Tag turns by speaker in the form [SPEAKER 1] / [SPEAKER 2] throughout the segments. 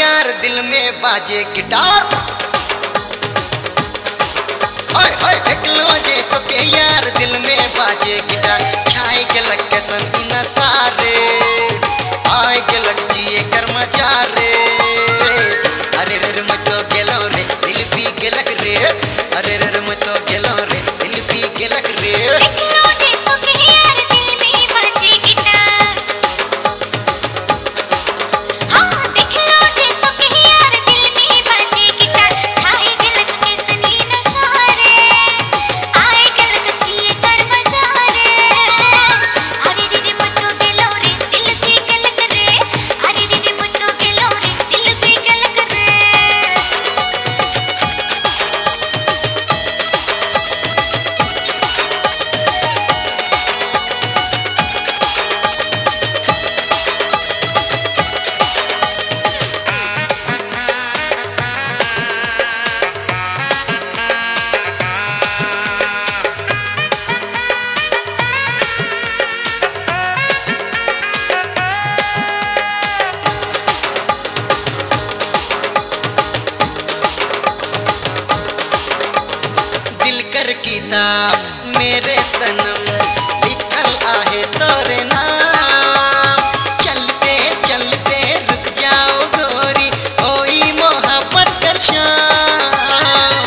[SPEAKER 1] यार दिल में बाजे गिटार। ओए ओए देख लो जे तो के यार दिल में बाजे गिटार। छाई गलक के सन इन सारे आए गलक जिए कर मजा रे। अरे रे मैं तो गेलो रे दिल भी गलक रे। अरे रे मैं तो गेलो रे दिल भी गलक रे। किताब मेरे सनम लिखल आहे तोरे नाम। चलते चलते रुक जाओ गोरी होई मोहब्बत कर शाम।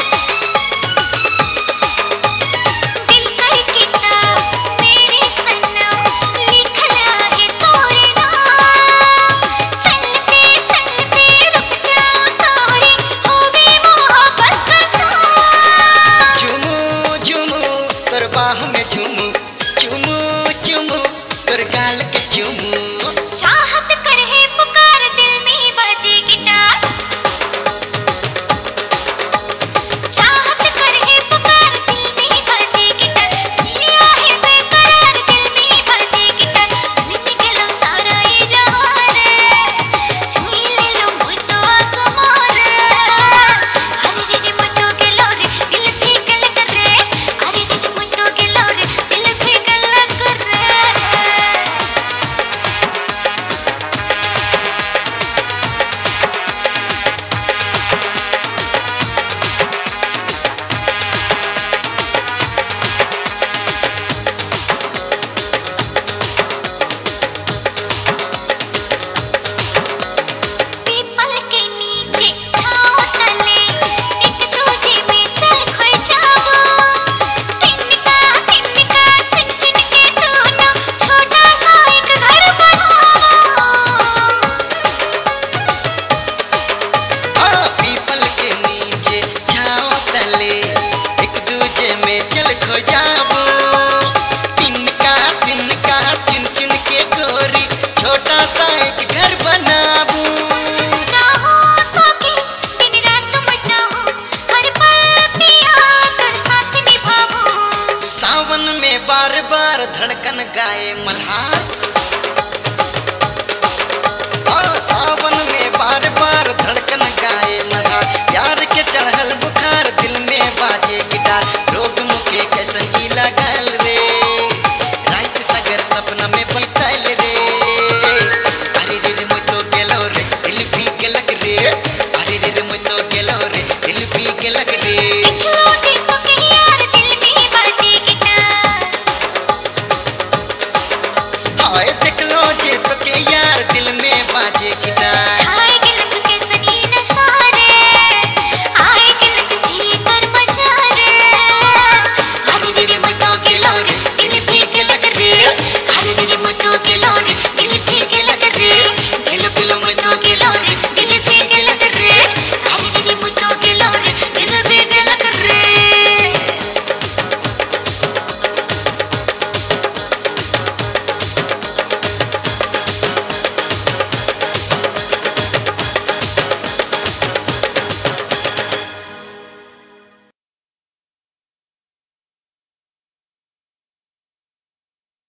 [SPEAKER 2] दिल कर किताब मेरे सनम लिखल आहे तोरे नाम। चलते चलते रुक जाओ गोरी होई मोहब्बत कर शाम।
[SPEAKER 1] झुमू झुमू तोर बाह में झुमू चुमू चुमू तोर गाल के चुमू।
[SPEAKER 2] चाहत कर है पुकार दिल में बाजे गिटार। चाहत कर है पुकार दिल में बाजे गिटार। जिया है बेकरार दिल में बाजे गिटार। झूम गेलो सारा ये जहान रे। छुई ले लो मोय तो आसमान रे। अरे रे मोय तो गेलो रे दिल फिकल कर रे। अरे रे मोय तो गेलो रे दिल फिकल कर रे। पीपल के नीचे छाँव तले एक दूजे में चल खोई जाओ। तिनका तिनका चुन चुन के दोनों छोटा सा एक घर बनाओ।
[SPEAKER 1] हाँ पीपल के नीचे छाँव तले एक दूजे में चल खो जाबो। तिनका तिनका चुन चुन के गोरी छोटा सा एक घर बनाबू।
[SPEAKER 2] चाहो तो के दिन रात मैं चाहूं हर पल पिया तोर साथ निभाऊं।
[SPEAKER 1] सावन में बार बार धड़कन गाए मल्हार। हाँ सावन में बार बार धड़कन गाए मल्हार। प्यार के चढ़ल बुखार दिल में बाजे गिटार। रोग मुखे कैसन ई लगल रे रात सगर सपना में